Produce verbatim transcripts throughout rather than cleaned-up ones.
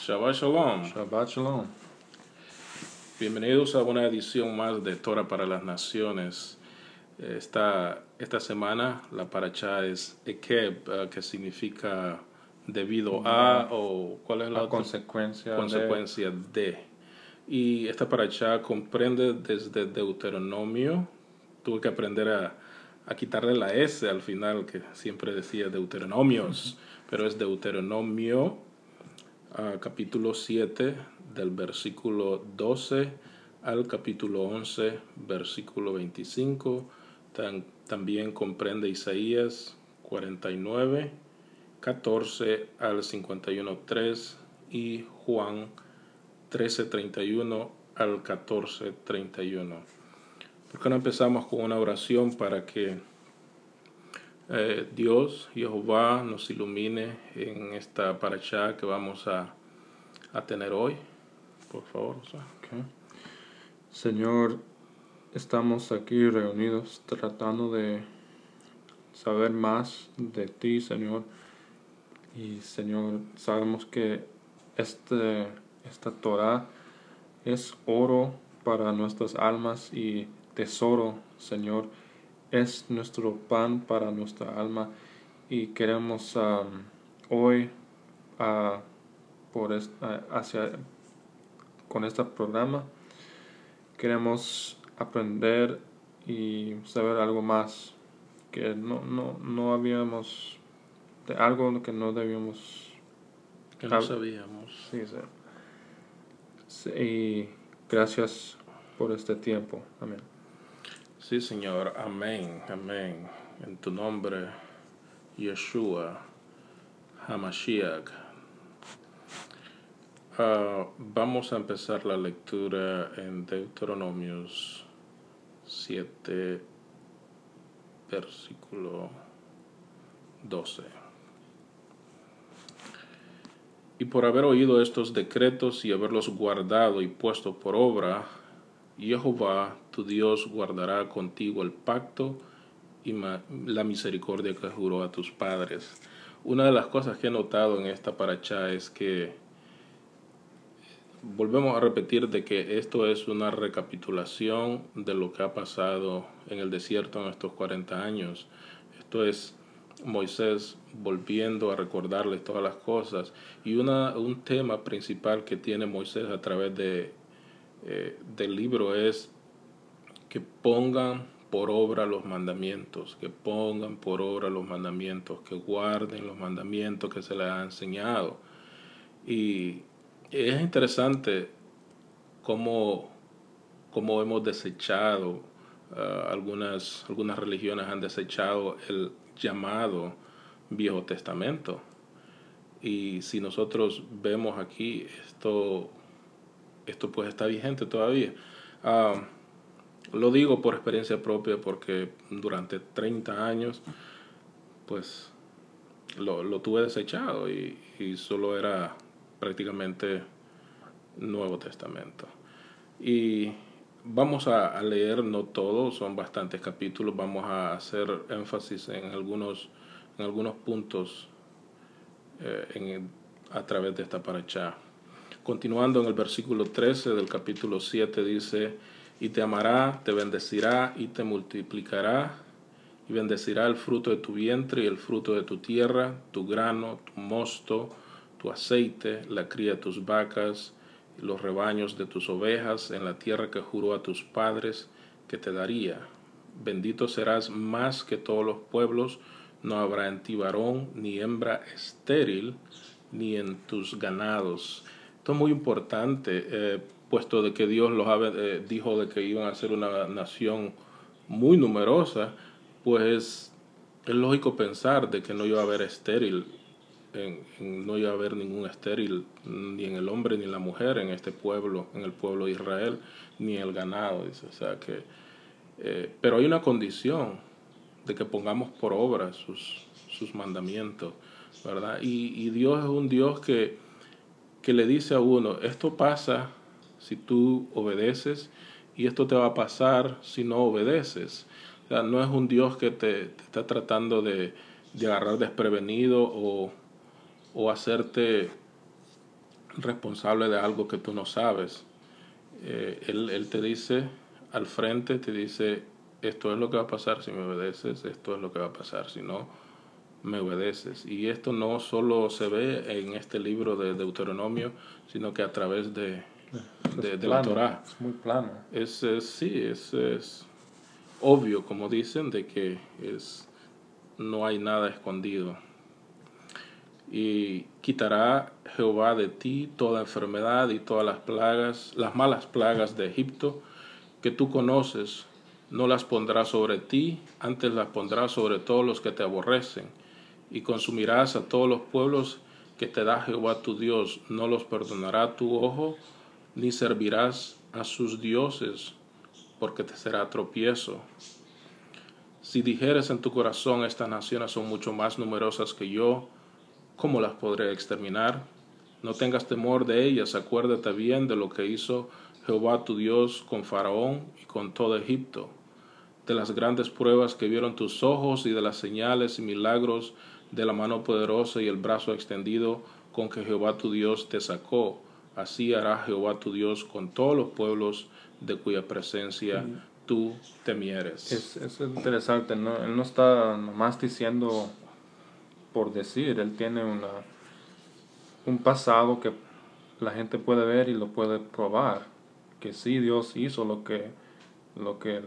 Shabbat Shalom. Shabbat Shalom. Bienvenidos a una edición más de Torah para las Naciones. Esta, esta semana la parashá es Ekeb, uh, que significa debido a, No, o ¿cuál es la a otra? consecuencia, Consecuencia de. Y esta parashá comprende desde Deuteronomio. Tuve que aprender a, a quitarle la S al final, que siempre decía Deuteronomios, pero es Deuteronomio. Uh, capítulo siete del versículo doce al capítulo once versículo veinticinco. Tan, también comprende Isaías cuarenta y nueve, catorce al cincuenta y uno tres y Juan trece treinta y uno al catorce treinta y uno. ¿Por qué no empezamos con una oración para que eh, Dios, Jehová, nos ilumine en esta parashá que vamos a a tener hoy, por favor? O sea. Okay. Señor, estamos aquí reunidos tratando de saber más de ti, Señor. Y Señor, sabemos que este, esta Torah es oro para nuestras almas y tesoro, Señor. Es nuestro pan para nuestra alma y queremos um, hoy uh, por esta, hacia con este programa queremos aprender y saber algo más que no, no, no habíamos, de algo que no debíamos, Que no sabíamos. Sí, sí. Sí, y gracias por este tiempo. Amén. Sí, Señor. Amén. Amén. En tu nombre, Yeshua HaMashiach. Uh, vamos a empezar la lectura en Deuteronomios siete, versículo doce. Y por haber oído estos decretos y haberlos guardado y puesto por obra, Jehová tu Dios guardará contigo el pacto y la misericordia que juró a tus padres. Una de las cosas que he notado en esta parashá es que volvemos a repetir de que esto es una recapitulación de lo que ha pasado en el desierto en estos cuarenta años. Esto es Moisés volviendo a recordarles todas las cosas. Y una, un tema principal que tiene Moisés a través de, eh, del libro es que pongan por obra los mandamientos, que pongan por obra los mandamientos, que guarden los mandamientos que se les ha enseñado. Y es interesante cómo, cómo hemos desechado, uh, algunas, algunas religiones han desechado el llamado Viejo Testamento. Y si nosotros vemos aquí, esto, esto pues está vigente todavía. Uh, Lo digo por experiencia propia porque durante treinta años pues lo, lo tuve desechado y, y solo era prácticamente Nuevo Testamento. Y vamos a, a leer, no todo, son bastantes capítulos, vamos a hacer énfasis en algunos, en algunos puntos eh, en, a través de esta parashá. Continuando en el versículo trece del capítulo siete dice: y te amará, te bendecirá y te multiplicará, y bendecirá el fruto de tu vientre y el fruto de tu tierra, tu grano, tu mosto, tu aceite, la cría de tus vacas, y los rebaños de tus ovejas, en la tierra que juró a tus padres que te daría. Bendito serás más que todos los pueblos, no habrá en ti varón ni hembra estéril, ni en tus ganados. Esto es muy importante, eh, puesto de que Dios los eh, dijo de que iban a ser una nación muy numerosa, pues es lógico pensar de que no iba a haber estéril, en, en, no iba a haber ningún estéril ni en el hombre ni en la mujer en este pueblo, en el pueblo de Israel, ni en el ganado, dice. O sea que, eh, pero hay una condición de que pongamos por obra sus, sus mandamientos, ¿verdad? Y, y Dios es un Dios que, que le dice a uno, esto pasa si tú obedeces y esto te va a pasar si no obedeces. O sea, no es un Dios que te, te está tratando de, de agarrar desprevenido o, o hacerte responsable de algo que tú no sabes. Eh, él, él te dice al frente, te dice, esto es lo que va a pasar si me obedeces, esto es lo que va a pasar si no me obedeces. Y esto no solo se ve en este libro de Deuteronomio, sino que a través de, Es de, de la plano, Torá. es muy plano. Es, es, sí, es, es obvio, como dicen, de que es, no hay nada escondido. Y quitará Jehová de ti toda enfermedad y todas las plagas, las malas plagas de Egipto, que tú conoces, no las pondrá sobre ti, antes las pondrá sobre todos los que te aborrecen, y consumirás a todos los pueblos que te da Jehová tu Dios, no los perdonará tu ojo, ni servirás a sus dioses, porque te será tropiezo. Si dijeres en tu corazón, estas naciones son mucho más numerosas que yo, ¿cómo las podré exterminar? No tengas temor de ellas, acuérdate bien de lo que hizo Jehová tu Dios con Faraón y con todo Egipto, de las grandes pruebas que vieron tus ojos y de las señales y milagros de la mano poderosa y el brazo extendido con que Jehová tu Dios te sacó. Así hará Jehová tu Dios con todos los pueblos de cuya presencia Y tú temieres. es, es interesante, ¿no? Él no está nomás diciendo por decir, él tiene una, un pasado que la gente puede ver y lo puede probar, que sí Dios hizo lo que, lo que, él,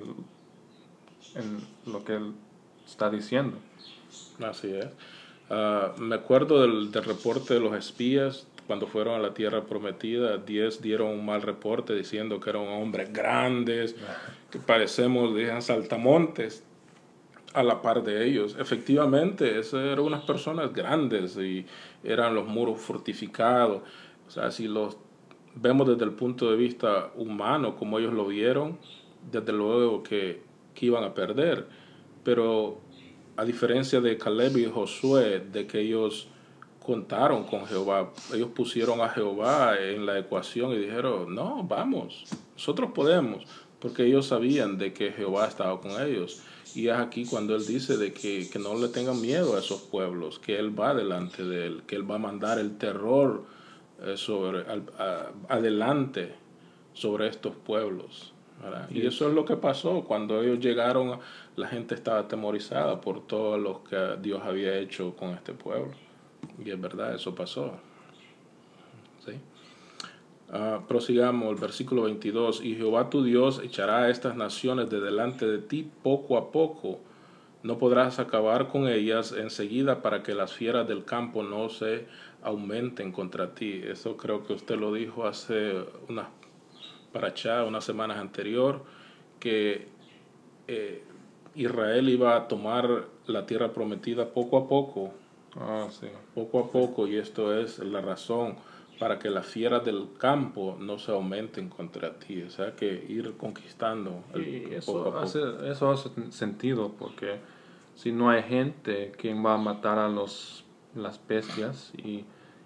en, lo que él está diciendo. Así es. Uh, me acuerdo del, del reporte de los espías cuando fueron a la tierra prometida. Diez dieron un mal reporte diciendo que eran hombres grandes, que parecemos, dicen, saltamontes a la par de ellos. Efectivamente, esas eran unas personas grandes y eran los muros fortificados. O sea, si los vemos desde el punto de vista humano, como ellos lo vieron, desde luego que, que iban a perder. Pero a diferencia de Caleb y Josué, de que ellos contaron con Jehová, ellos pusieron a Jehová en la ecuación y dijeron, no, vamos, nosotros podemos, porque ellos sabían de que Jehová estaba con ellos. Y es aquí cuando él dice de que, que no le tengan miedo a esos pueblos, que él va delante de él, que él va a mandar el terror eh, sobre, al, a, adelante sobre estos pueblos. ¿Verdad? Y eso es lo que pasó cuando ellos llegaron, la gente estaba atemorizada por todo lo que Dios había hecho con este pueblo. Y es verdad, eso pasó. ¿Sí? Uh, prosigamos el versículo veintidós. Y Jehová tu Dios echará a estas naciones de delante de ti poco a poco. No podrás acabar con ellas enseguida para que las fieras del campo no se aumenten contra ti. Eso creo que usted lo dijo hace unas para allá, unas semanas anterior, que eh, Israel iba a tomar la tierra prometida poco a poco, Ah, sí. poco a poco, y esto es la razón para que las fieras del campo no se aumenten contra ti, o sea que ir conquistando el, Y poco eso a poco. hace, eso hace sentido porque si no hay gente, ¿quién va a matar a los, las bestias? Y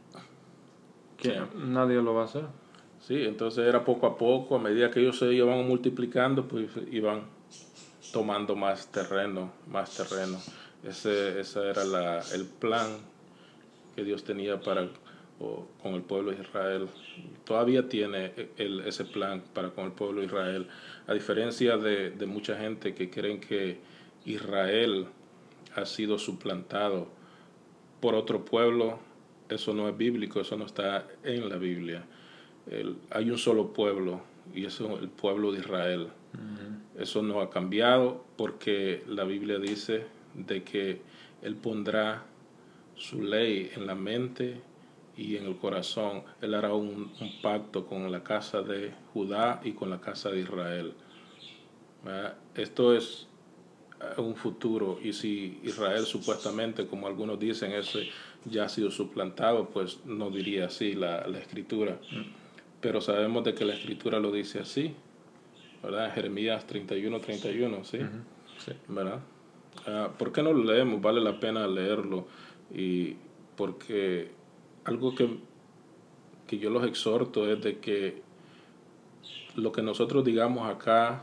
Sí. que nadie lo va a hacer. Sí, entonces era poco a poco, a medida que ellos se iban multiplicando, pues iban tomando más terreno, más terreno. Ese, ese era la, el plan que Dios tenía para o, con el pueblo de Israel. Todavía tiene el, ese plan para con el pueblo de Israel. A diferencia de, de mucha gente que creen que Israel ha sido suplantado por otro pueblo, eso no es bíblico, eso no está en la Biblia. El, hay un solo pueblo y eso es el pueblo de Israel. Uh-huh. Eso no ha cambiado porque la Biblia dice de que Él pondrá su ley en la mente y en el corazón. Él hará un, un pacto con la casa de Judá y con la casa de Israel. ¿Verdad? Esto es un futuro, y si Israel supuestamente, como algunos dicen, ese ya ha sido suplantado, pues no diría así la, la escritura. Mm. Pero sabemos de que la escritura lo dice así, ¿verdad? Jeremías treinta y uno, treinta y uno, ¿sí? Uh-huh. Sí. ¿Verdad? Uh, ¿Por qué no lo leemos? Vale la pena leerlo, y porque algo que, que yo los exhorto es de que lo que nosotros digamos acá,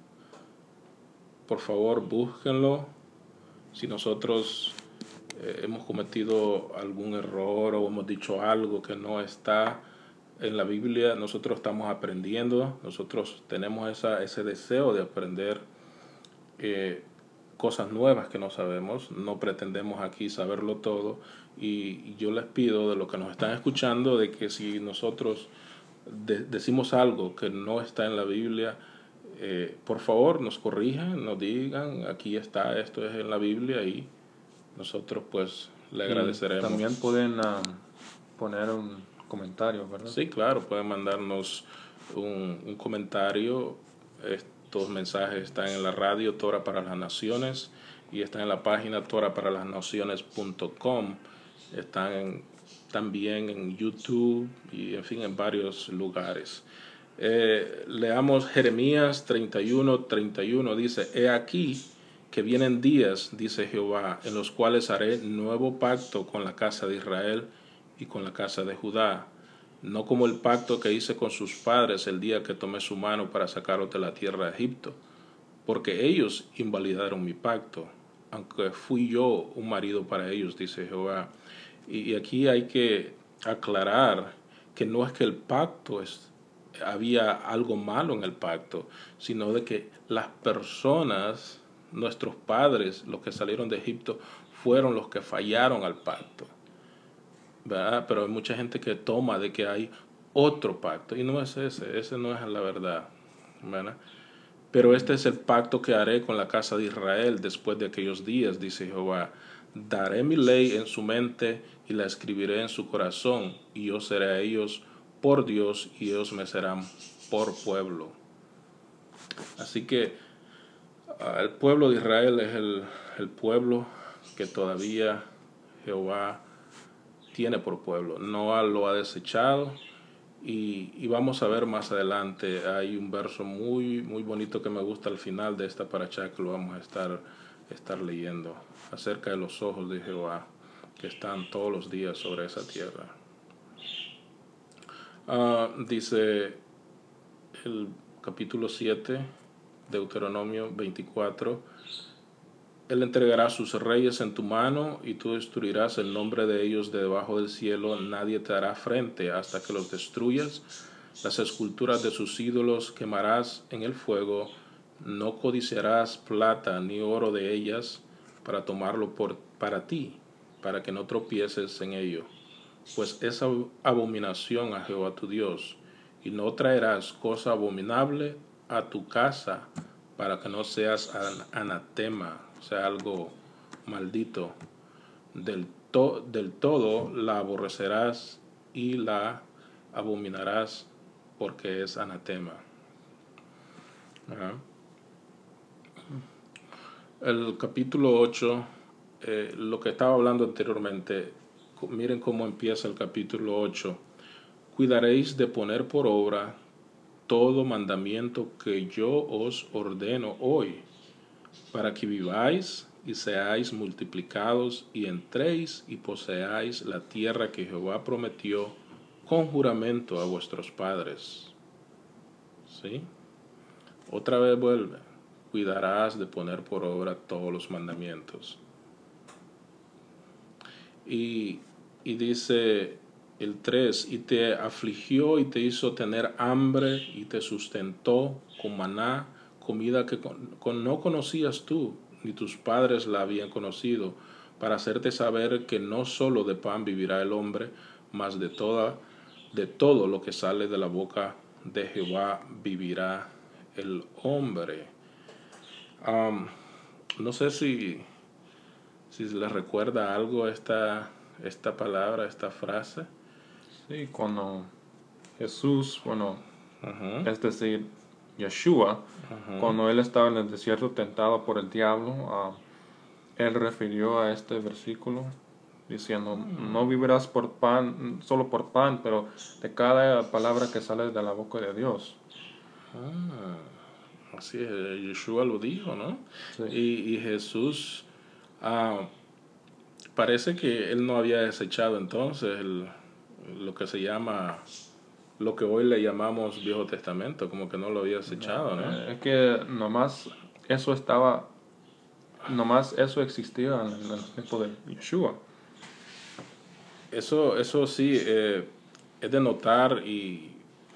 por favor, búsquenlo. Si nosotros eh, hemos cometido algún error o hemos dicho algo que no está En la Biblia nosotros estamos aprendiendo, nosotros tenemos esa, ese deseo de aprender eh, cosas nuevas que no sabemos, no pretendemos aquí saberlo todo y yo les pido de los que nos están escuchando de que si nosotros de- decimos algo que no está en la Biblia, eh, por favor nos corrijan, nos digan, aquí está, esto es en la Biblia y nosotros pues le Y agradeceremos. también pueden um, poner un comentario, ¿verdad? Sí, claro, pueden mandarnos un, un comentario. Estos mensajes están en la radio Torah para las Naciones y están en la página tora para las naciones punto com. Están en- también en YouTube y en fin en varios lugares. Eh, leamos Jeremías treinta y uno, treinta y uno. Dice, he aquí que vienen días, dice Jehová, en los cuales haré nuevo pacto con la casa de Israel y con la casa de Judá, no como el pacto que hice con sus padres el día que tomé su mano para sacarlos de la tierra de Egipto, porque ellos invalidaron mi pacto, aunque fui yo un marido para ellos, dice Jehová. Y, y aquí hay que aclarar que no es que el pacto es, había algo malo en el pacto, sino de que las personas, nuestros padres, los que salieron de Egipto, fueron los que fallaron al pacto. ¿Verdad? Pero hay mucha gente que toma de que hay otro pacto y no es ese, ese no es la verdad, ¿verdad? Pero este es el pacto que haré con la casa de Israel después de aquellos días, dice Jehová. Daré mi ley en su mente y la escribiré en su corazón, y yo seré a ellos por Dios y ellos me serán por pueblo. Así que uh, el pueblo de Israel es el, el pueblo que todavía Jehová tiene por pueblo, no lo ha desechado y, y vamos a ver más adelante, hay un verso muy muy bonito que me gusta al final de esta paracha que lo vamos a estar, estar leyendo acerca de los ojos de Jehová que están todos los días sobre esa tierra. Uh, dice el capítulo siete, Deuteronomio veinticuatro, Él entregará sus reyes en tu mano y tú destruirás el nombre de ellos de debajo del cielo. Nadie te hará frente hasta que los destruyas. Las esculturas de sus ídolos quemarás en el fuego. No codiciarás plata ni oro de ellas para tomarlo por, para ti, para que no tropieces en ello. Pues es abominación a Jehová tu Dios. Y no traerás cosa abominable a tu casa para que no seas anatema, o sea, algo maldito. Del, to, del todo la aborrecerás y la abominarás porque es anatema. Ajá. El capítulo ocho, eh, lo que estaba hablando anteriormente, miren cómo empieza el capítulo ocho. Cuidaréis de poner por obra todo mandamiento que yo os ordeno hoy, para que viváis y seáis multiplicados y entréis y poseáis la tierra que Jehová prometió con juramento a vuestros padres. ¿Sí? Otra vez vuelve. Cuidarás de poner por obra todos los mandamientos. Y, y dice el tres, y te afligió y te hizo tener hambre y te sustentó con maná, comida que con, con no conocías tú, ni tus padres la habían conocido, para hacerte saber que no solo de pan vivirá el hombre, mas de toda, de todo lo que sale de la boca de Jehová vivirá el hombre. Um, no sé si, si les recuerda algo esta, esta palabra, esta frase. Sí, cuando Jesús, bueno, Uh-huh. es decir, Yeshua, Uh-huh. cuando él estaba en el desierto tentado por el diablo, uh, él refirió a este versículo diciendo, no vivirás por pan, solo por pan, pero de cada palabra que sale de la boca de Dios. Ah, así es, Yeshua lo dijo, ¿no? Sí. Y, y Jesús, ah, parece que él no había desechado entonces el, lo que se llama, lo que hoy le llamamos Viejo Testamento, como que no lo había desechado, ¿no? Eh, es que nomás eso estaba, nomás eso existía en el tiempo de Yeshua. Eso, eso sí, eh, es de notar, y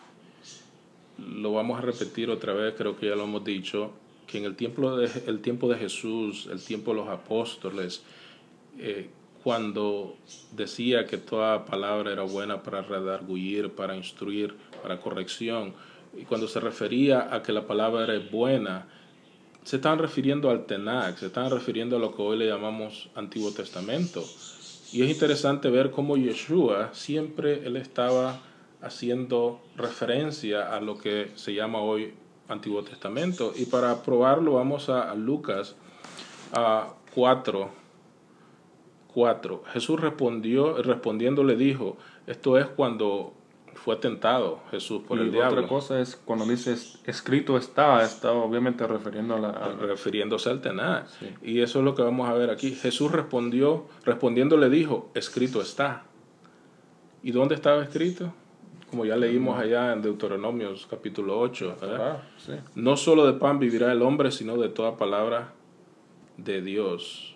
lo vamos a repetir otra vez, creo que ya lo hemos dicho, que en el tiempo de, el tiempo de Jesús, el tiempo de los apóstoles, eh, cuando decía que toda palabra era buena para redarguir, para instruir, para corrección, y cuando se refería a que la palabra era buena, se están refiriendo al Tanaj, se están refiriendo a lo que hoy le llamamos Antiguo Testamento. Y es interesante ver cómo Yeshua siempre él estaba haciendo referencia a lo que se llama hoy Antiguo Testamento. Y para probarlo vamos a, a Lucas a cuatro. cuatro. Jesús respondió, respondiendo le dijo, esto es cuando fue tentado Jesús por Y el otra diablo, cosa es cuando dices escrito está, está obviamente refiriendo a la... a- refiriéndose al Tanaj. sí. Y eso es lo que vamos a ver aquí. Jesús respondió, respondiendo le dijo, escrito está. ¿Y dónde estaba escrito? Como ya leímos allá en Deuteronomios capítulo ocho, ¿verdad? Torá, sí. No solo de pan vivirá el hombre, sino de toda palabra de Dios.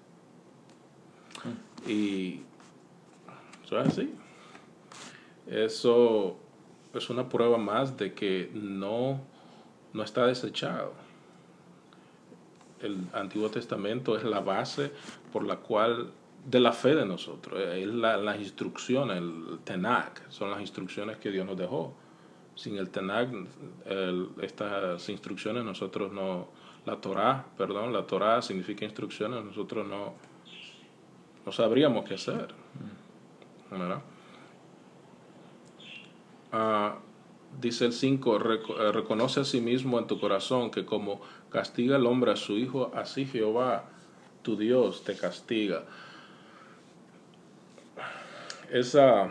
Y eso es así. Eso es una prueba más de que no, no está desechado. El Antiguo Testamento es la base por la cual, de la fe de nosotros, es la, las instrucciones, el Tanaj, son las instrucciones que Dios nos dejó. Sin el Tanaj, el, estas instrucciones nosotros no, la Torá, perdón, la Torá significa instrucciones, nosotros no, no sabríamos qué hacer, ¿verdad? Ah, dice el cinco, reconoce a sí mismo en tu corazón que como castiga el hombre a su hijo, así Jehová, tu Dios, te castiga. Esa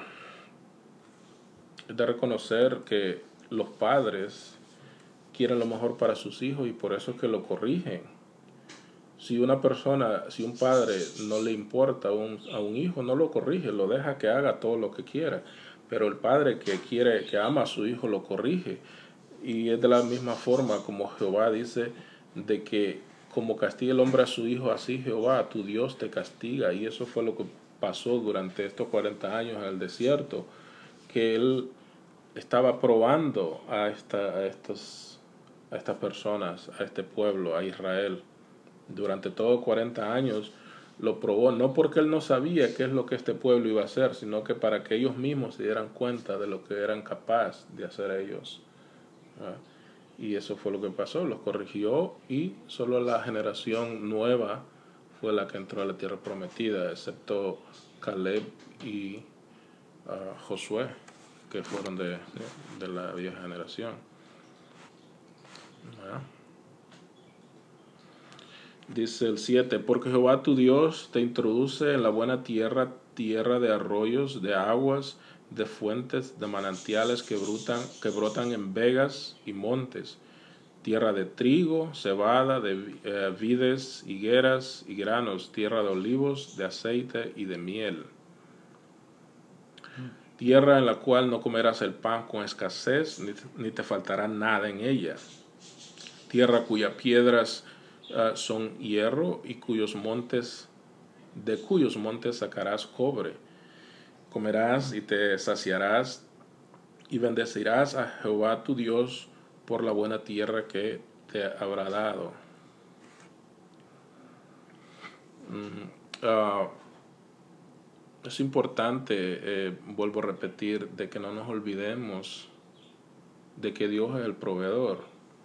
es de reconocer que los padres quieren lo mejor para sus hijos y por eso es que lo corrigen. Si una persona, si un padre no le importa a un, a un hijo, no lo corrige, lo deja que haga todo lo que quiera. Pero el padre que quiere, que ama a su hijo, lo corrige. Y es de la misma forma como Jehová dice de que como castiga el hombre a su hijo, así Jehová, tu Dios, te castiga. Y eso fue lo que pasó durante estos cuarenta años en el desierto, que él estaba probando a, esta, a, estos, a estas personas, a este pueblo, a Israel. Durante todos cuarenta años lo probó, no porque él no sabía qué es lo que este pueblo iba a hacer, sino que para que ellos mismos se dieran cuenta de lo que eran capaces de hacer ellos. ¿Ah? Y eso fue lo que pasó, los corrigió y solo la generación nueva fue la que entró a la tierra prometida, excepto Caleb y uh, Josué, que fueron de, de la vieja generación. ¿Ah? Dice el siete, porque Jehová tu Dios te introduce en la buena tierra, tierra de arroyos, de aguas, de fuentes, de manantiales que brotan, que brotan en vegas y montes, tierra de trigo, cebada, de eh, vides, higueras y granos, tierra de olivos, de aceite y de miel. Tierra en la cual no comerás el pan con escasez, ni, ni te faltará nada en ella. Tierra cuyas piedras uh, son hierro y cuyos montes, de cuyos montes sacarás cobre. Comerás y te saciarás y bendecirás a Jehová tu Dios por la buena tierra que te habrá dado. Mm, uh, es importante, eh, vuelvo a repetir, de que no nos olvidemos de que Dios es el proveedor.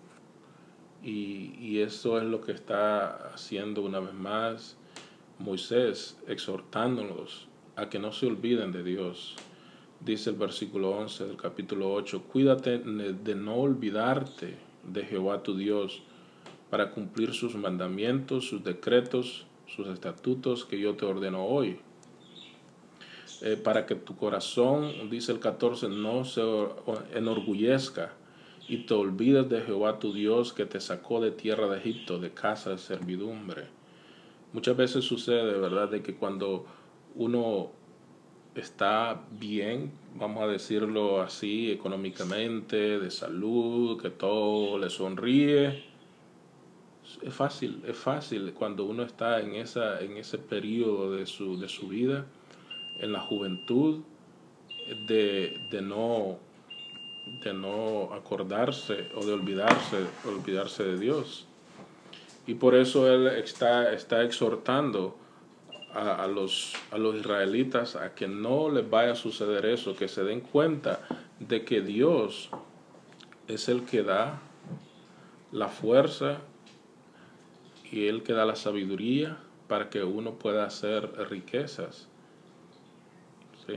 Y, y eso es lo que está haciendo una vez más Moisés, exhortándolos a que no se olviden de Dios. Dice el versículo once del capítulo ocho, cuídate de no olvidarte de Jehová tu Dios para cumplir sus mandamientos, sus decretos, sus estatutos que yo te ordeno hoy. Eh, para que tu corazón, dice el catorce, no se enorgullezca y te olvides de Jehová tu Dios que te sacó de tierra de Egipto, de casa de servidumbre. Muchas veces sucede, ¿verdad?, de que cuando uno está bien, vamos a decirlo así, económicamente, de salud, que todo le sonríe, es fácil, es fácil cuando uno está en, esa, en ese periodo de su, de su vida, en la juventud, de, de no de no acordarse o de olvidarse, olvidarse de Dios. Y por eso él está, está exhortando a, a, los, a los israelitas a que no les vaya a suceder eso, que se den cuenta de que Dios es el que da la fuerza y el que da la sabiduría para que uno pueda hacer riquezas. ¿Sí?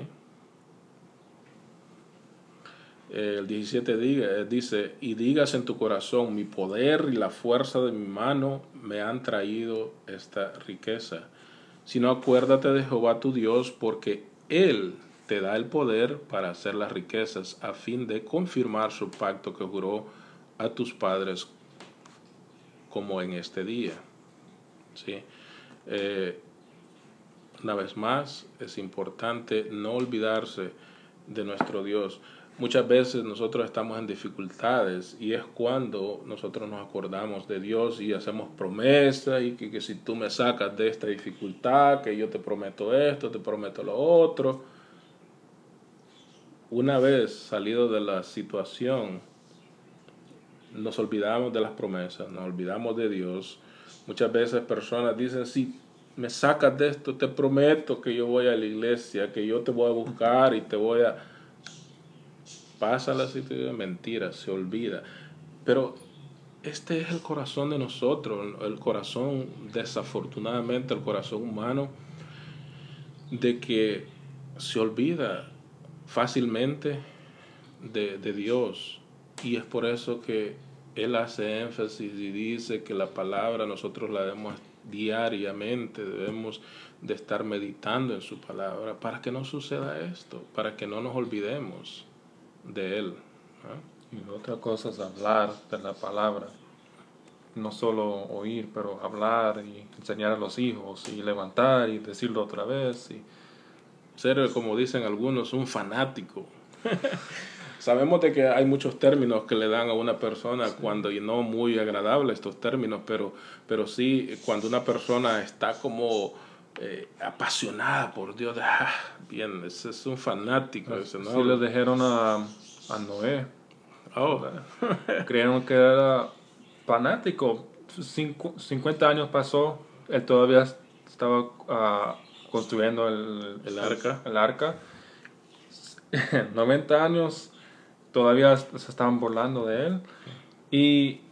El diecisiete dice, y digas en tu corazón, mi poder y la fuerza de mi mano me han traído esta riqueza. Sino acuérdate de Jehová tu Dios, porque Él te da el poder para hacer las riquezas, a fin de confirmar su pacto que juró a tus padres, como en este día. ¿Sí? Eh, una vez más, es importante no olvidarse de nuestro Dios. Muchas veces nosotros estamos en dificultades y es cuando nosotros nos acordamos de Dios y hacemos promesas y que, que si tú me sacas de esta dificultad, que yo te prometo esto, te prometo lo otro. Una vez salido de la situación, nos olvidamos de las promesas, nos olvidamos de Dios. Muchas veces personas dicen, si me sacas de esto, te prometo que yo voy a la iglesia, que yo te voy a buscar y te voy a... Pasa la situación de mentiras, se olvida. Pero este es el corazón de nosotros, el corazón, desafortunadamente, el corazón humano, de que se olvida fácilmente de, de Dios. Y es por eso que Él hace énfasis y dice que la palabra nosotros la debemos diariamente, debemos de estar meditando en su palabra para que no suceda esto, para que no nos olvidemos de Él. ¿eh? Y otra cosa es hablar de la palabra. No solo oír, pero hablar y enseñar a los hijos y levantar y decirlo otra vez. Y... ser, como dicen algunos, un fanático. Sabemos de que hay muchos términos que le dan a una persona sí. cuando, y no muy agradables estos términos, pero, pero sí cuando una persona está como eh, apasionada por Dios, ah, bien, ese es un fanático. Ese, ¿no? Sí, le dijeron a, a Noé. Oh. Creyeron que era fanático. Cincu, cincuenta años pasó, él todavía estaba uh, construyendo el, el arca. El, el arca. noventa años todavía se estaban burlando de él. Y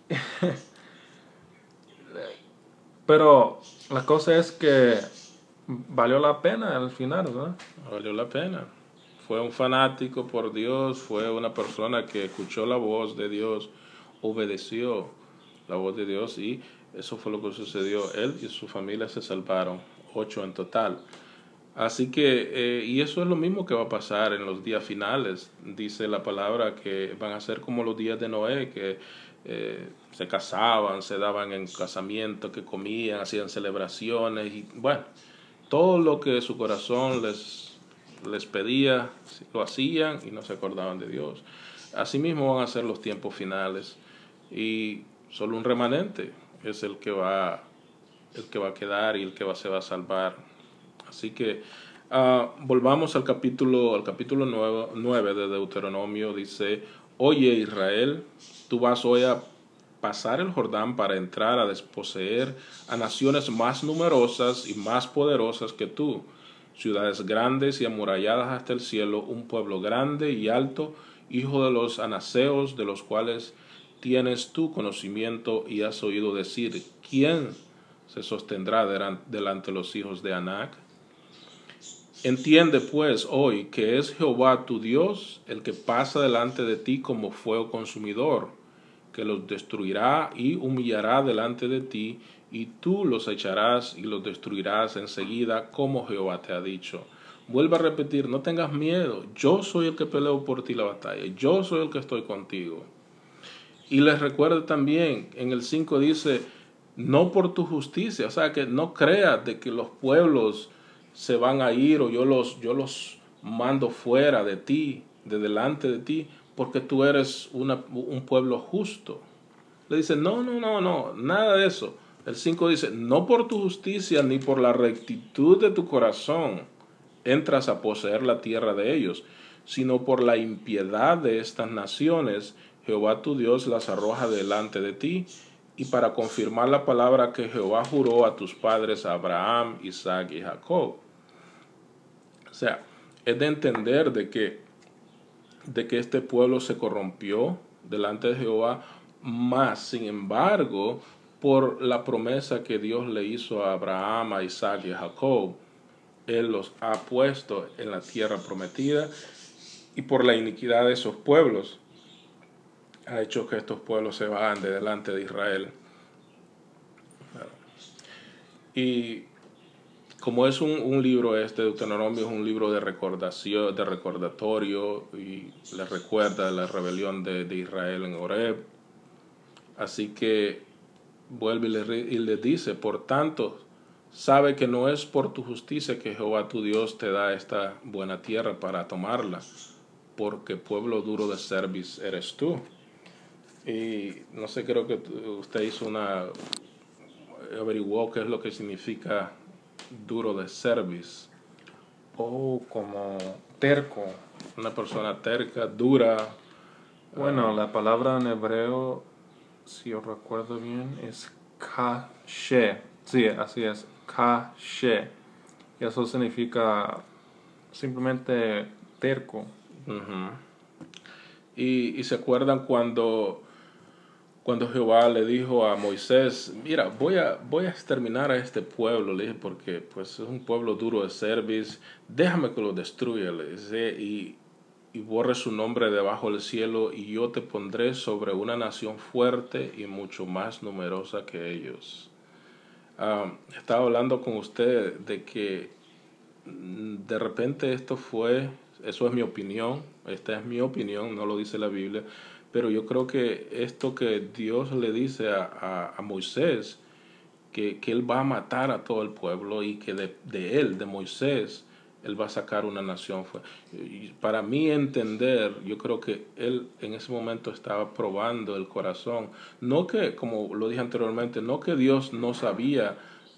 pero la cosa es que valió la pena al final, ¿verdad? Valió la pena. Fue un fanático por Dios, fue una persona que escuchó la voz de Dios, obedeció la voz de Dios y eso fue lo que sucedió. Él y su familia se salvaron, ocho en total. Así que, eh, y eso es lo mismo que va a pasar en los días finales. Dice la palabra que van a ser como los días de Noé, que eh, se casaban, se daban en casamiento, que comían, hacían celebraciones y bueno, todo lo que su corazón les, les pedía, lo hacían y no se acordaban de Dios. Asimismo van a ser los tiempos finales y solo un remanente es el que va, el que va a quedar y el que va, se va a salvar. Así que uh, volvamos al capítulo, al capítulo nueve de Deuteronomio. Dice, oye Israel, tú vas hoy a pasar el Jordán para entrar a desposeer a naciones más numerosas y más poderosas que tú, ciudades grandes y amuralladas hasta el cielo, un pueblo grande y alto, hijo de los anaseos, de los cuales tienes tú conocimiento y has oído decir, ¿quién se sostendrá delante de los hijos de Anac? Entiende pues hoy que es Jehová tu Dios el que pasa delante de ti como fuego consumidor, que los destruirá y humillará delante de ti, y tú los echarás y los destruirás enseguida, como Jehová te ha dicho. Vuelve a repetir, no tengas miedo, yo soy el que peleo por ti la batalla, yo soy el que estoy contigo. Y les recuerdo también, en el cinco dice, no por tu justicia, o sea que no creas de que los pueblos se van a ir o yo los, yo los mando fuera de ti, de delante de ti, porque tú eres una, un pueblo justo. Le dice, no, no, no, no, nada de eso. El cinco dice, no por tu justicia ni por la rectitud de tu corazón entras a poseer la tierra de ellos, sino por la impiedad de estas naciones, Jehová tu Dios las arroja delante de ti, y para confirmar la palabra que Jehová juró a tus padres, a Abraham, Isaac y Jacob. O sea, es de entender de que, de que este pueblo se corrompió delante de Jehová, más, sin embargo, por la promesa que Dios le hizo a Abraham, a Isaac y a Jacob, Él los ha puesto en la tierra prometida, y por la iniquidad de esos pueblos ha hecho que estos pueblos se vayan de delante de Israel. Y como es un, un libro este, Deuteronomio es un libro de recordación, de recordatorio, y le recuerda la rebelión de, de Israel en Horeb. Así que vuelve y le, y le dice, por tanto, sabe que no es por tu justicia que Jehová tu Dios te da esta buena tierra para tomarla, porque pueblo duro de cerviz eres tú. Y no sé, creo que usted hizo una, averiguó qué es lo que significa duro de cerviz. Oh, como terco. Una persona terca, dura. Bueno, uh, la palabra en hebreo, si yo recuerdo bien, es kashe. Sí, así es, kashe. Y eso significa simplemente terco. uh-huh. y, y se acuerdan cuando Cuando Jehová le dijo a Moisés, mira, voy a, voy a exterminar a este pueblo, le dije, porque pues es un pueblo duro de cerviz, déjame que lo destruya, le dice, y, y borre su nombre debajo del cielo, y yo te pondré sobre una nación fuerte y mucho más numerosa que ellos. Um, estaba hablando con usted de que de repente esto fue, eso es mi opinión, esta es mi opinión, no lo dice la Biblia, pero yo creo que esto que Dios le dice a, a, a Moisés, que, que él va a matar a todo el pueblo y que de, de él, de Moisés, él va a sacar una nación. Y para mí entender, yo creo que él en ese momento estaba probando el corazón. No que, como lo dije anteriormente, no que Dios no sabía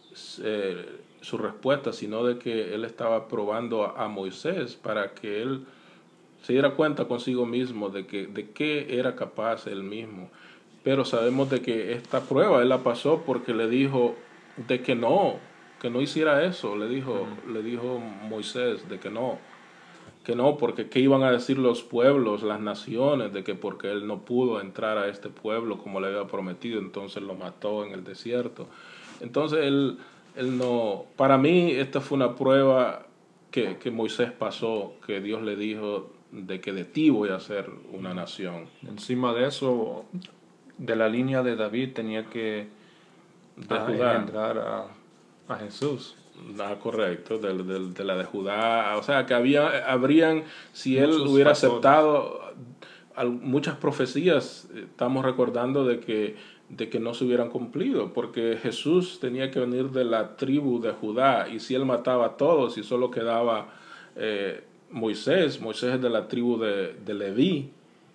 eh, su respuesta, sino de que él estaba probando a, a Moisés para que él se diera cuenta consigo mismo de que de qué era capaz él mismo. Pero sabemos de que esta prueba él la pasó porque le dijo de que no, que no hiciera eso. Le dijo, Uh-huh. le dijo Moisés de que no, que no, porque qué iban a decir los pueblos, las naciones, de que porque él no pudo entrar a este pueblo como le había prometido, entonces lo mató en el desierto. Entonces él, él no, para mí esta fue una prueba que, que Moisés pasó, que Dios le dijo de que de ti voy a hacer una nación. Encima de eso, de la línea de David tenía que De ah, Judá. engendrar a, a Jesús. Ah, correcto, de, de, de la de Judá. O sea, que había, habrían, si él Muchos hubiera factores. aceptado al- muchas profecías, eh, estamos recordando de que, de que no se hubieran cumplido, porque Jesús tenía que venir de la tribu de Judá, y si él mataba a todos y solo quedaba eh, Moisés, Moisés es de la tribu de, de Leví.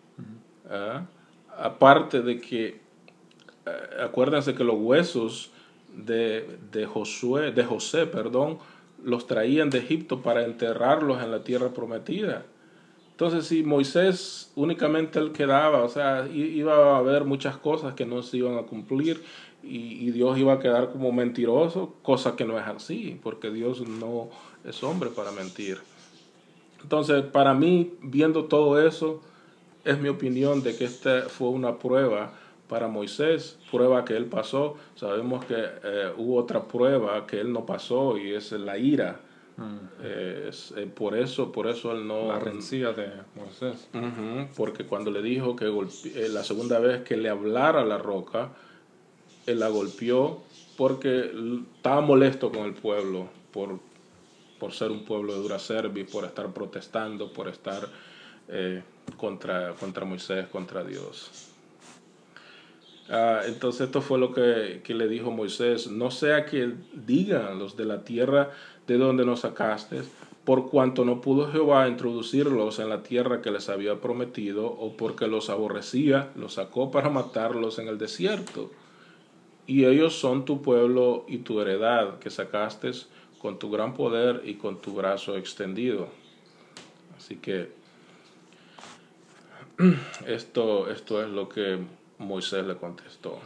¿Ah? Aparte de que, eh, acuérdense que los huesos de, de Josué, de José, perdón, los traían de Egipto para enterrarlos en la tierra prometida. Entonces, si Moisés únicamente él quedaba, o sea, iba a haber muchas cosas que no se iban a cumplir, y, y Dios iba a quedar como mentiroso, cosa que no es así, porque Dios no es hombre para mentir. Entonces, para mí, viendo todo eso, es mi opinión de que esta fue una prueba para Moisés, prueba que él pasó. Sabemos que eh, hubo otra prueba que él no pasó, y es la ira. Uh-huh. Eh, es, eh, por eso, por eso él La no. rencilla de Moisés. Uh-huh, porque cuando le dijo que golpe, eh, la segunda vez que le hablara a la roca, él la golpeó porque estaba molesto con el pueblo por, por ser un pueblo de dura cerviz, por estar protestando, por estar eh, contra, contra Moisés, contra Dios. Ah, entonces esto fue lo que, que le dijo Moisés: no sea que digan los de la tierra de donde nos sacaste, por cuanto no pudo Jehová introducirlos en la tierra que les había prometido, o porque los aborrecía, los sacó para matarlos en el desierto. Y ellos son tu pueblo y tu heredad, que sacaste con tu gran poder y con tu brazo extendido. Así que Esto, esto es lo que Moisés le contestó.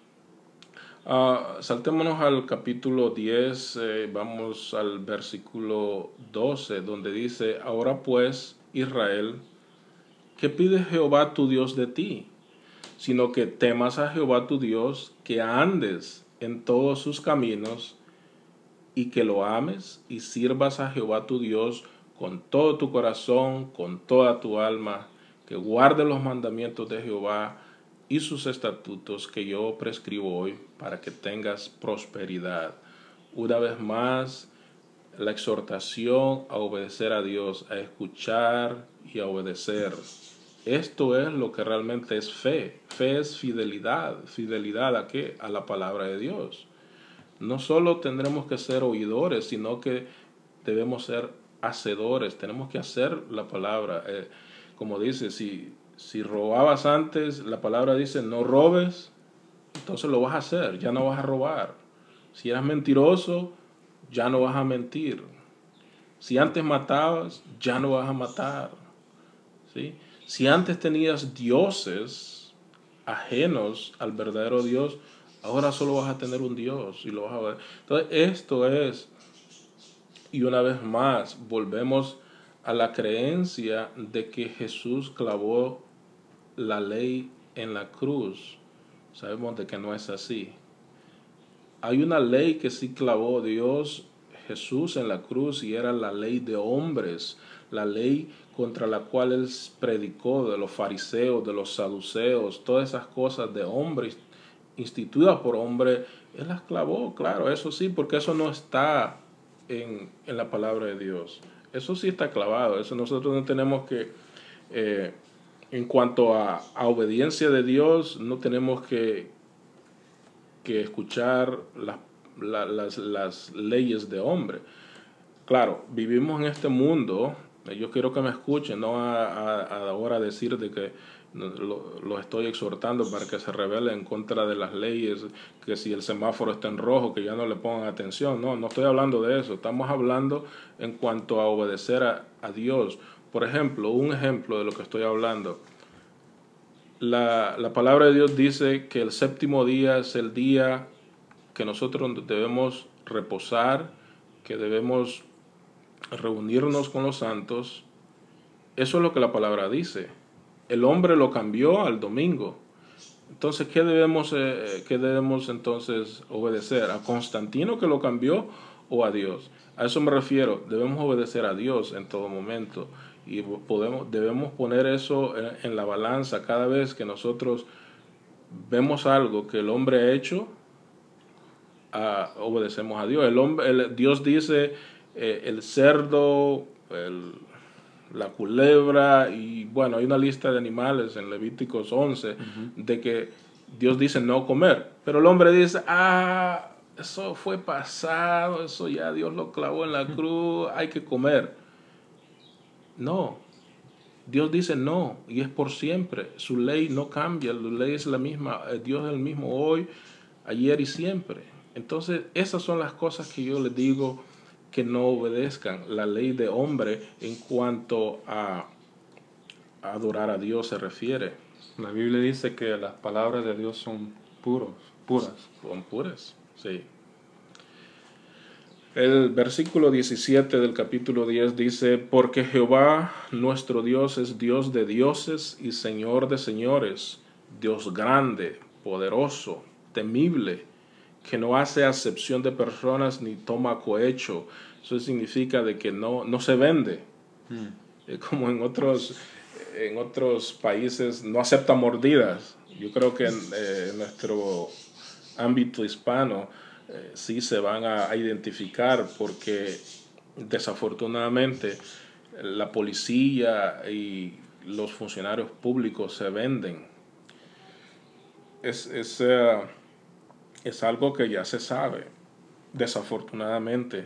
Uh, saltémonos al capítulo diez, eh, vamos al versículo doce, donde dice, ahora pues, Israel, ¿qué pide Jehová tu Dios de ti? Sino que temas a Jehová tu Dios, que andes en todos sus caminos, y que lo ames y sirvas a Jehová tu Dios con todo tu corazón, con toda tu alma, que guarde los mandamientos de Jehová y sus estatutos que yo prescribo hoy para que tengas prosperidad. Una vez más, la exhortación a obedecer a Dios, a escuchar y a obedecer. Esto es lo que realmente es fe. Fe es fidelidad. ¿Fidelidad a qué? A la palabra de Dios. No solo tendremos que ser oidores, sino que debemos ser hacedores. Tenemos que hacer la palabra. Eh, como dice, si, si robabas antes, la palabra dice no robes, entonces lo vas a hacer, ya no vas a robar. Si eras mentiroso, ya no vas a mentir. Si antes matabas, ya no vas a matar. ¿Sí? Si antes tenías dioses ajenos al verdadero Dios, ahora solo vas a tener un Dios y lo vas a ver. Entonces, esto es, y una vez más, volvemos a la creencia de que Jesús clavó la ley en la cruz. Sabemos de que no es así. Hay una ley que sí clavó Dios, Jesús en la cruz, y era la ley de hombres, la ley contra la cual él predicó, de los fariseos, de los saduceos, todas esas cosas de hombres, instituidas por hombre, él las clavó, claro, eso sí, porque eso no está en, en la palabra de Dios. Eso sí está clavado, eso nosotros no tenemos que, eh, en cuanto a, a obediencia de Dios, no tenemos que, que escuchar las, la, las, las leyes de hombre. Claro, vivimos en este mundo, yo quiero que me escuchen, no a, a, a ahora decir de que lo, lo estoy exhortando para que se rebele en contra de las leyes, que si el semáforo está en rojo, que ya no le pongan atención. No, no estoy hablando de eso, estamos hablando en cuanto a obedecer a, a Dios. Por ejemplo, un ejemplo de lo que estoy hablando. La, la palabra de Dios dice que el séptimo día es el día que nosotros debemos reposar, que debemos reunirnos con los santos. Eso es lo que la palabra dice. El hombre lo cambió al domingo. Entonces, ¿qué debemos, eh, qué debemos entonces obedecer? ¿A Constantino que lo cambió o a Dios? A eso me refiero. Debemos obedecer a Dios en todo momento. Y podemos, debemos poner eso en, en la balanza cada vez que nosotros vemos algo que el hombre ha hecho, a, obedecemos a Dios. El hombre, el, Dios dice eh, el cerdo, el, la culebra, y bueno, hay una lista de animales en Levíticos once uh-huh. de que Dios dice no comer, pero el hombre dice, ah, eso fue pasado, eso ya Dios lo clavó en la cruz, hay que comer. No, Dios dice no, y es por siempre. Su ley no cambia, la ley es la misma, Dios es el mismo hoy, ayer y siempre. Entonces, esas son las cosas que yo les digo que no obedezcan la ley de hombre en cuanto a, a adorar a Dios se refiere. La Biblia dice que las palabras de Dios son puros, puras. Son puras, sí. El versículo diecisiete del capítulo diez dice, porque Jehová nuestro Dios es Dios de dioses y Señor de señores, Dios grande, poderoso, temible, que no hace acepción de personas ni toma cohecho. Eso significa de que no, no se vende. Mm. Como en otros, en otros países no acepta mordidas. Yo creo que en, eh, en nuestro ámbito hispano eh, sí se van a, a identificar, porque desafortunadamente la policía y los funcionarios públicos se venden. Es, es, uh, es algo que ya se sabe, desafortunadamente.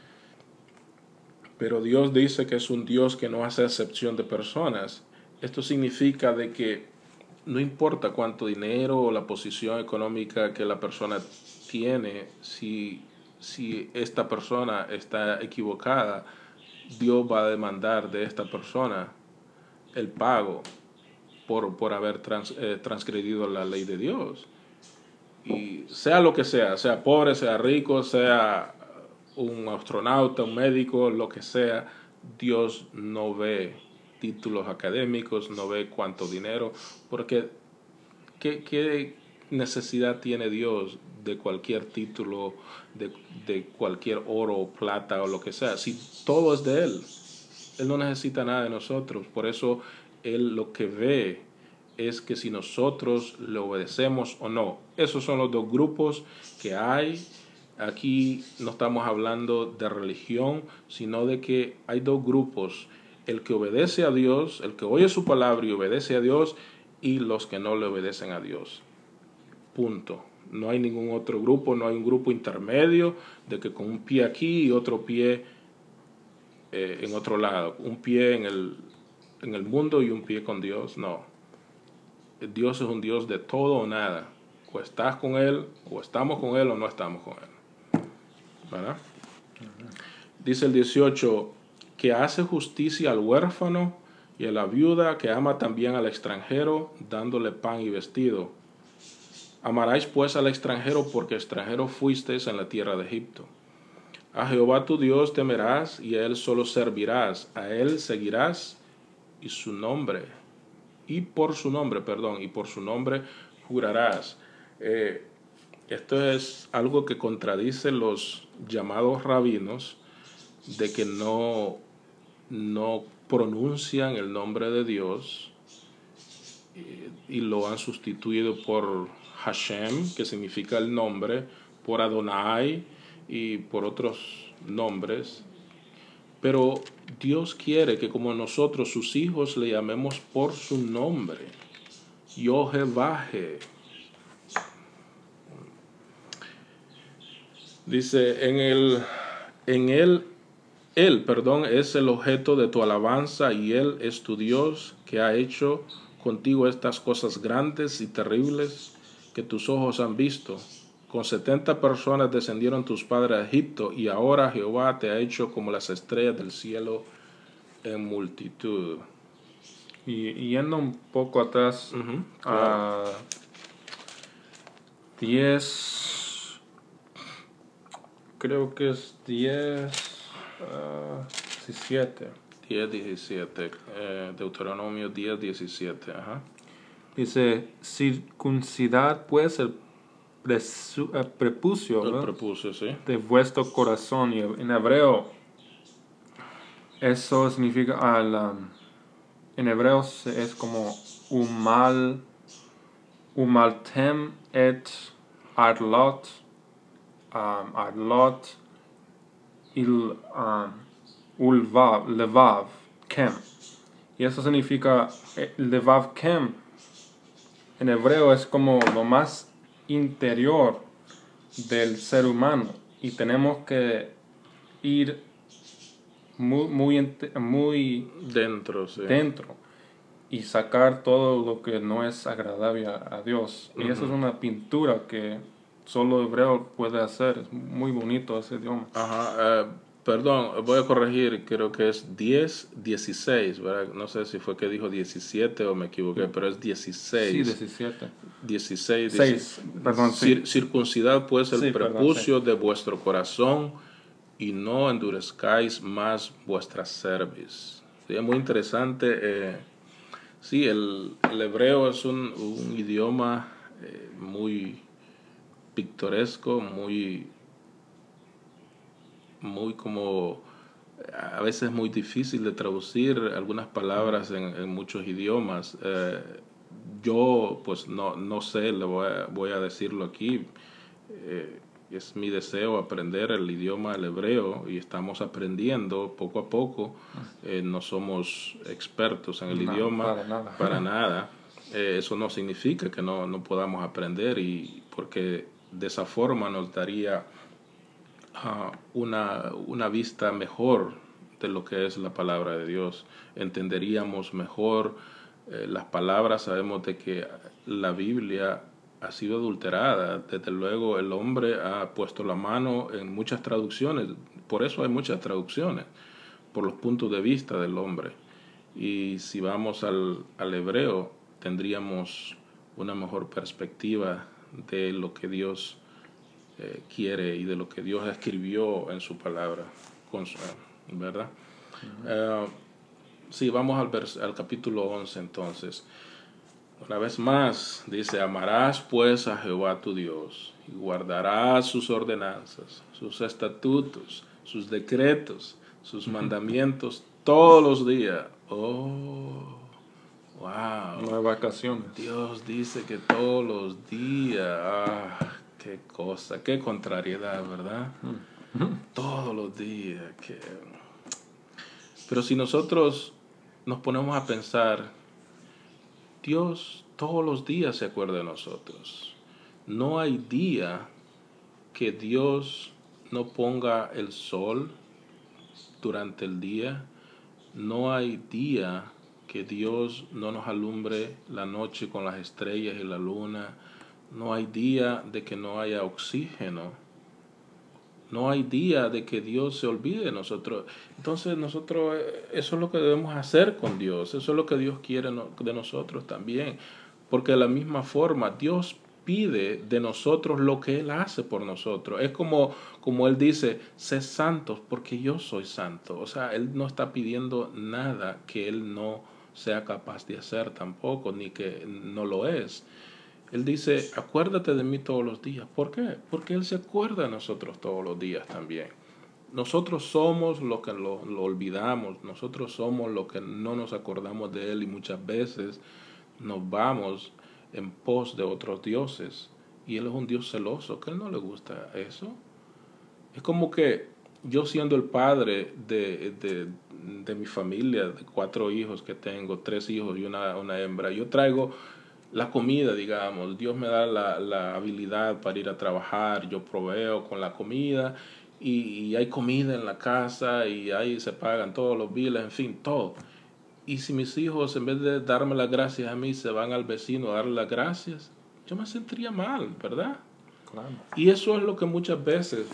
Pero Dios dice que es un Dios que no hace excepción de personas. Esto significa de que no importa cuánto dinero o la posición económica que la persona tiene, si, si esta persona está equivocada, Dios va a demandar de esta persona el pago. por, por haber trans, eh, transgredido la ley de Dios. Y sea lo que sea, sea pobre, sea rico, sea un astronauta, un médico, lo que sea, Dios no ve títulos académicos, no ve cuánto dinero, porque ¿qué, qué necesidad tiene Dios de cualquier título, de, de cualquier oro, plata o lo que sea? Si todo es de Él, Él no necesita nada de nosotros. Por eso Él lo que ve es que si nosotros le obedecemos o no. Esos son los dos grupos que hay. Aquí no estamos hablando de religión, sino de que hay dos grupos: el que obedece a Dios, el que oye su palabra y obedece a Dios, y los que no le obedecen a Dios. Punto. No hay ningún otro grupo, no hay un grupo intermedio de que con un pie aquí y otro pie eh, en otro lado, un pie en el, en el mundo y un pie con Dios. No. Dios es un Dios de todo o nada. O estás con Él, o estamos con Él, o no estamos con Él. ¿Verdad? Uh-huh. Dice el dieciocho, que hace justicia al huérfano y a la viuda, que ama también al extranjero, dándole pan y vestido. Amaráis pues al extranjero, porque extranjero fuisteis en la tierra de Egipto. A Jehová tu Dios temerás, y a Él solo servirás. A Él seguirás, y su nombre, y por su nombre, perdón, y por su nombre jurarás. Eh, esto es algo que contradice los llamados rabinos, de que no, no pronuncian el nombre de Dios y, y lo han sustituido por Hashem, que significa el nombre, por Adonai y por otros nombres. Pero Dios quiere que como nosotros, sus hijos, le llamemos por su nombre. Yohevahe. Dice, en el, en él, él, perdón, es el objeto de tu alabanza, y Él es tu Dios, que ha hecho contigo estas cosas grandes y terribles que tus ojos han visto. Con setenta personas descendieron tus padres a Egipto, y ahora Jehová te ha hecho como las estrellas del cielo en multitud. Y, y yendo un poco atrás, uh-huh, claro. a diez, creo que es diez, uh, diecisiete. diez, diecisiete, eh, Deuteronomio diez, diecisiete, ajá. Dice, circuncidad pues el presu, eh, prepucio, el ¿verdad? prepucio, sí, de vuestro corazón. Y en hebreo, eso significa, al, um, en hebreo es como umal, umaltem et arlot, um, arlot, il, um, ulvav, levav, kem. Y eso significa, eh, levav kem, en hebreo es como lo más interior del ser humano. Y tenemos que ir muy, muy, muy dentro, sí. dentro y sacar todo lo que no es agradable a, a Dios. Uh-huh. Y eso es una pintura que solo hebreo puede hacer. Es muy bonito ese idioma. Ajá, uh, perdón, voy a corregir, creo que es diez, dieciséis, ¿verdad? No sé si fue que dijo diecisiete o me equivoqué, sí, pero es dieciséis. Sí, diecisiete. dieciséis, seis, perdón, Cir- sí. Circuncidad pues el sí, prepucio perdón, sí. de vuestro corazón, y no endurezcáis más vuestra cerviz. Sí, es muy interesante. Eh, sí, el, el hebreo es un, un idioma eh, muy pictoresco, muy, muy como, a veces muy difícil de traducir algunas palabras en, en muchos idiomas. Eh, yo pues no, no sé, le voy a, voy a decirlo aquí. Eh, es mi deseo aprender el idioma el hebreo, y estamos aprendiendo poco a poco. Eh, no somos expertos en el no, idioma para nada, para nada. Eh, eso no significa que no, no podamos aprender, y porque de esa forma nos daría uh, una, una vista mejor de lo que es la palabra de Dios. Entenderíamos mejor eh, las palabras. Sabemos de que la Biblia ha sido adulterada. Desde luego el hombre ha puesto la mano en muchas traducciones. Por eso hay muchas traducciones, por los puntos de vista del hombre. Y si vamos al, al hebreo, tendríamos una mejor perspectiva de lo que Dios eh, quiere y de lo que Dios escribió en su palabra, con su, ¿verdad? Uh -huh. uh, sí, vamos al, vers al capítulo once entonces. Una vez más, dice, amarás pues a Jehová tu Dios y guardarás sus ordenanzas, sus estatutos, sus decretos, sus mandamientos todos los días. Oh, wow. No hay vacaciones. Dios dice que todos los días. Ah, qué cosa, qué contrariedad, ¿verdad? Todos los días. Que... Pero si nosotros nos ponemos a pensar, Dios todos los días se acuerda de nosotros. No hay día que Dios no ponga el sol durante el día. No hay día que Dios no nos alumbre la noche con las estrellas y la luna. No hay día de que no haya oxígeno. No hay día de que Dios se olvide de nosotros. Entonces nosotros, eso es lo que debemos hacer con Dios. Eso es lo que Dios quiere de nosotros también. Porque de la misma forma, Dios pide de nosotros lo que Él hace por nosotros. Es como, como Él dice, sé santos porque yo soy santo. O sea, Él no está pidiendo nada que Él no sea capaz de hacer tampoco, ni que no lo es. Él dice, acuérdate de mí todos los días. ¿Por qué? Porque Él se acuerda de nosotros todos los días también. Nosotros somos los que lo, lo olvidamos, nosotros somos los que no nos acordamos de Él y muchas veces nos vamos en pos de otros dioses. Y Él es un Dios celoso, que a Él no le gusta eso. Es como que yo siendo el padre de, de, de mi familia, de cuatro hijos que tengo, tres hijos y una, una hembra, yo traigo la comida, digamos, Dios me da la, la habilidad para ir a trabajar, yo proveo con la comida y, y hay comida en la casa y ahí se pagan todos los biles, en fin, todo. Y si mis hijos en vez de darme las gracias a mí se van al vecino a darle las gracias, yo me sentiría mal, ¿verdad? Claro. Y eso es lo que muchas veces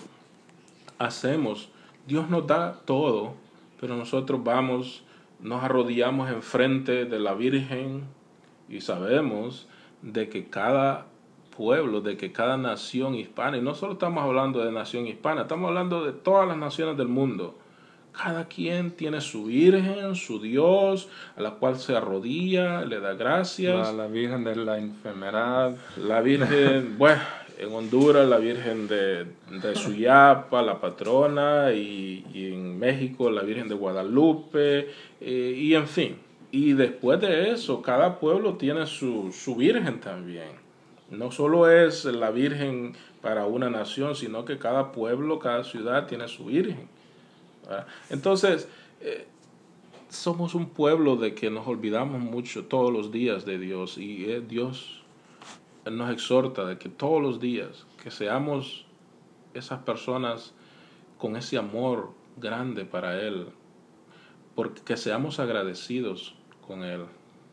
hacemos. Dios nos da todo, pero nosotros vamos, nos arrodillamos enfrente de la Virgen y sabemos de que cada pueblo, de que cada nación hispana, y no solo estamos hablando de nación hispana, estamos hablando de todas las naciones del mundo. Cada quien tiene su Virgen, su Dios, a la cual se arrodilla, le da gracias. La, la Virgen de la Enfermedad. La Virgen, bueno, en Honduras la Virgen de, de Suyapa, la patrona, y, y en México la Virgen de Guadalupe, eh, y en fin. Y después de eso, cada pueblo tiene su, su Virgen también. No solo es la Virgen para una nación, sino que cada pueblo, cada ciudad tiene su Virgen. ¿Verdad? Entonces, eh, somos un pueblo de que nos olvidamos mucho todos los días de Dios. Y eh, Dios nos exhorta de que todos los días, que seamos esas personas con ese amor grande para Él, porque que seamos agradecidos con Él.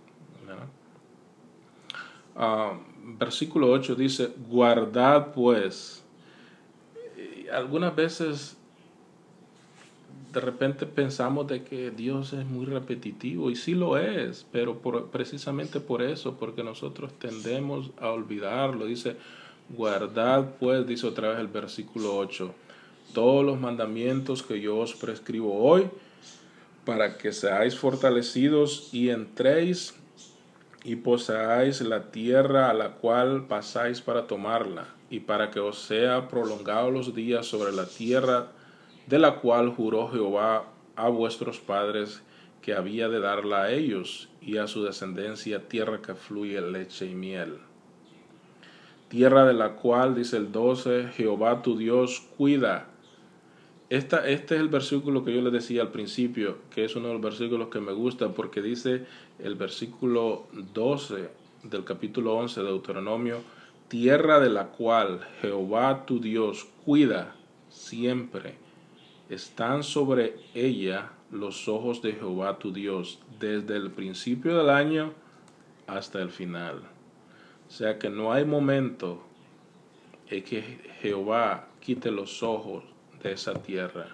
Uh, versículo ocho dice, guardad pues. Y algunas veces de repente pensamos de que Dios es muy repetitivo, y sí lo es, pero por, precisamente por eso, porque nosotros tendemos a olvidarlo. Dice, guardad pues, dice otra vez el versículo ocho, todos los mandamientos que yo os prescribo hoy, para que seáis fortalecidos y entréis y poseáis la tierra a la cual pasáis para tomarla, y para que os sea prolongados los días sobre la tierra de la cual juró Jehová a vuestros padres que había de darla a ellos y a su descendencia, tierra que fluye leche y miel. Tierra de la cual, dice el doce, Jehová tu Dios cuida. Esta, este es el versículo que yo les decía al principio, que es uno de los versículos que me gusta, porque dice el versículo doce del capítulo once de Deuteronomio, tierra de la cual Jehová tu Dios cuida siempre. Están sobre ella los ojos de Jehová tu Dios, desde el principio del año hasta el final. O sea que no hay momento en que Jehová quite los ojos de esa tierra.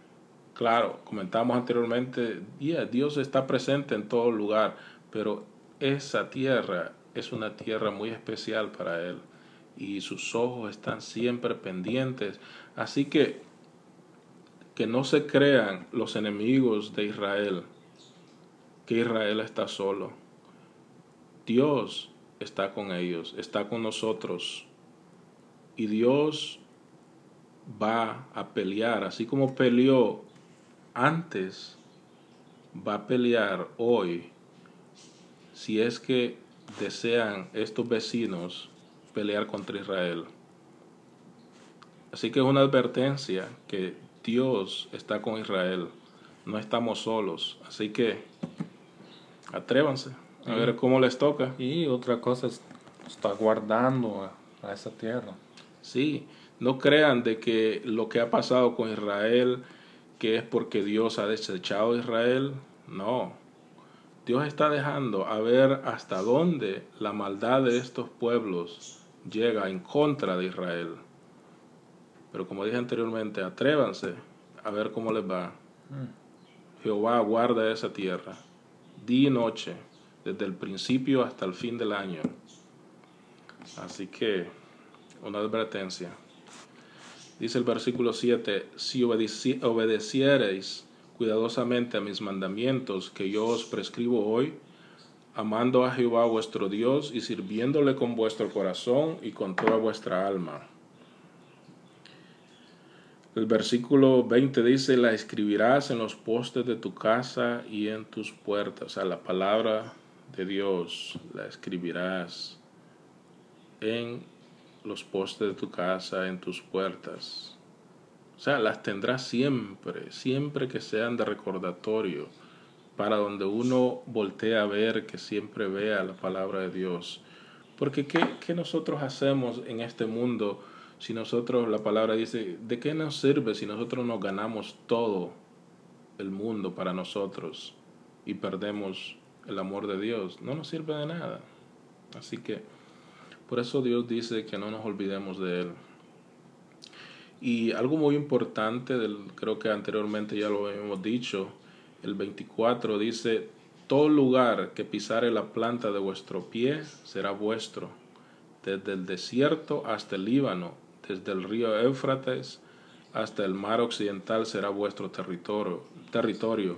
Claro, comentamos anteriormente, yeah, Dios está presente en todo lugar, pero esa tierra es una tierra muy especial para Él y sus ojos están siempre pendientes. Así que que no se crean los enemigos de Israel, que Israel está solo. Dios está con ellos, está con nosotros. Y Dios va a pelear, así como peleó antes, va a pelear hoy, si es que desean estos vecinos pelear contra Israel. Así que es una advertencia que Dios está con Israel, no estamos solos. Así que atrévanse a Y, ver cómo les toca. y otra cosa es, está guardando a, a esa tierra. Sí, no crean de que lo que ha pasado con Israel, que es porque Dios ha desechado a Israel. No, Dios está dejando a ver hasta dónde la maldad de estos pueblos llega en contra de Israel. Pero como dije anteriormente, atrévanse a ver cómo les va. Jehová guarda esa tierra, día y noche, desde el principio hasta el fin del año. Así que, una advertencia. Dice el versículo siete, si obedeci obedeciereis cuidadosamente a mis mandamientos que yo os prescribo hoy, amando a Jehová vuestro Dios y sirviéndole con vuestro corazón y con toda vuestra alma. El versículo veinte dice, la escribirás en los postes de tu casa y en tus puertas. O sea, la palabra de Dios la escribirás en los postes de tu casa, en tus puertas. O sea, las tendrás siempre, siempre que sean de recordatorio, para donde uno voltea a ver, que siempre vea la palabra de Dios. Porque ¿qué, qué nosotros hacemos en este mundo si nosotros, la palabra dice, ¿de qué nos sirve si nosotros nos ganamos todo el mundo para nosotros y perdemos el amor de Dios? No nos sirve de nada. Así que por eso Dios dice que no nos olvidemos de Él. Y algo muy importante, del, creo que anteriormente ya lo hemos dicho, el veinticuatro dice, todo lugar que pisare la planta de vuestro pie será vuestro, desde el desierto hasta el Líbano, desde el río Éufrates hasta el mar occidental será vuestro territorio. territorio.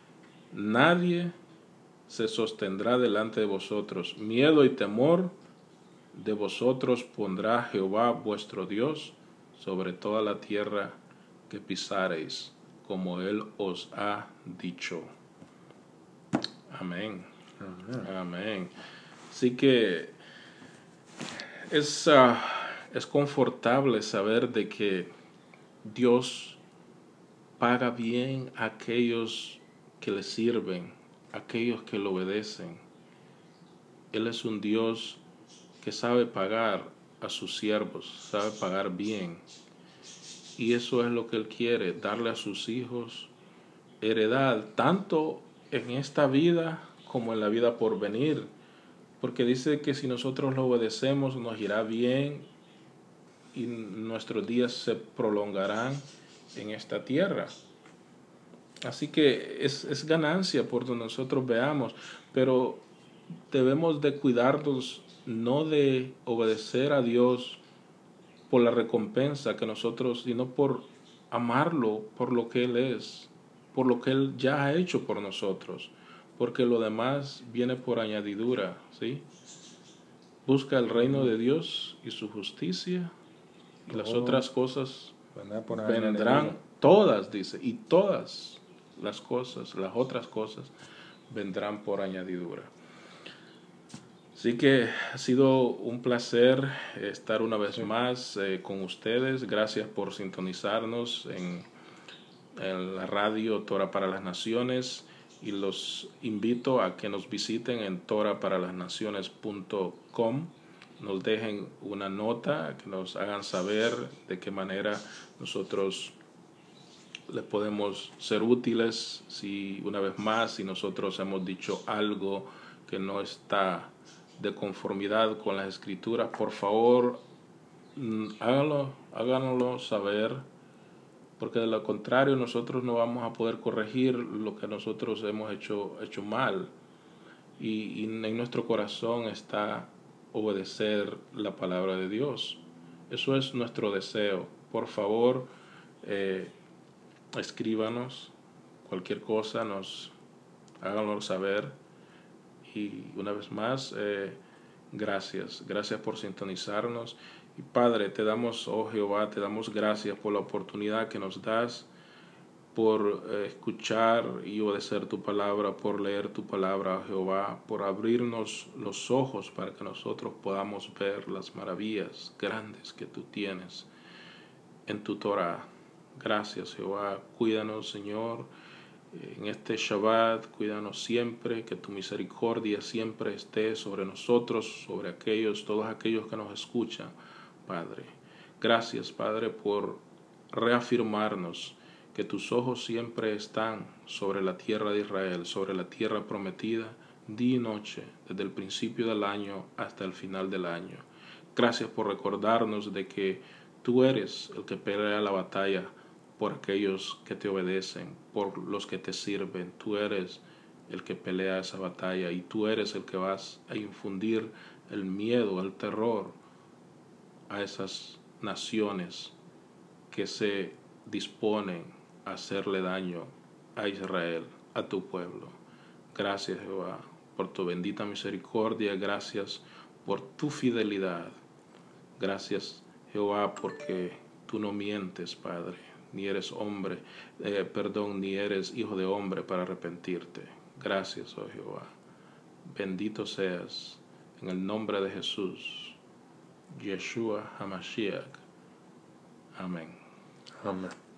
Nadie se sostendrá delante de vosotros. Miedo y temor de vosotros pondrá Jehová vuestro Dios sobre toda la tierra que pisareis, como Él os ha dicho. Amén. Amén. Amén. Así que es, uh, es confortable saber de que Dios paga bien a aquellos que le sirven, a aquellos que le obedecen. Él es un Dios que sabe pagar a sus siervos, sabe pagar bien. Y eso es lo que Él quiere, darle a sus hijos heredad, tanto en esta vida como en la vida por venir. Porque dice que si nosotros lo obedecemos nos irá bien y nuestros días se prolongarán en esta tierra. Así que es, es ganancia por donde nosotros veamos, pero debemos de cuidarnos no de obedecer a Dios por la recompensa que nosotros, sino por amarlo por lo que Él es, por lo que Él ya ha hecho por nosotros, porque lo demás viene por añadidura, ¿sí? Busca el reino de Dios y su justicia, y las otras cosas vendrán, todas, dice, y todas las cosas, las otras cosas, vendrán por añadidura. Así que ha sido un placer estar una vez sí. más eh, con ustedes. Gracias por sintonizarnos en, en la radio Torah para las Naciones y los invito a que nos visiten en torah para las naciones punto com. Nos dejen una nota, que nos hagan saber de qué manera nosotros les podemos ser útiles. Si una vez más, si nosotros hemos dicho algo que no está de conformidad con las escrituras, por favor, háganlo, háganlo saber, porque de lo contrario nosotros no vamos a poder corregir lo que nosotros hemos hecho, hecho mal. y, y en nuestro corazón está obedecer la palabra de Dios. Eso es nuestro deseo. Por favor, eh, escríbanos cualquier cosa, nos háganlo saber. Y una vez más, eh, gracias, gracias por sintonizarnos. Y Padre, te damos, oh Jehová, te damos gracias por la oportunidad que nos das, por eh, escuchar y obedecer tu palabra, por leer tu palabra, oh Jehová, por abrirnos los ojos para que nosotros podamos ver las maravillas grandes que tú tienes en tu Torah. Gracias, Jehová. Cuídanos, Señor, en este Shabbat, cuídanos siempre, que tu misericordia siempre esté sobre nosotros, sobre aquellos, todos aquellos que nos escuchan, Padre. Gracias, Padre, por reafirmarnos que tus ojos siempre están sobre la tierra de Israel, sobre la tierra prometida, día y noche, desde el principio del año hasta el final del año. Gracias por recordarnos de que tú eres el que pelea la batalla por aquellos que te obedecen, por los que te sirven. Tú eres el que pelea esa batalla y tú eres el que vas a infundir el miedo, el terror a esas naciones que se disponen a hacerle daño a Israel, a tu pueblo. Gracias, Jehová, por tu bendita misericordia. Gracias por tu fidelidad. Gracias, Jehová, porque tú no mientes, Padre, ni eres hombre, eh, perdón, ni eres hijo de hombre para arrepentirte. Gracias, oh Jehová. Bendito seas en el nombre de Jesús, Yeshua HaMashiach. Amén. Amén.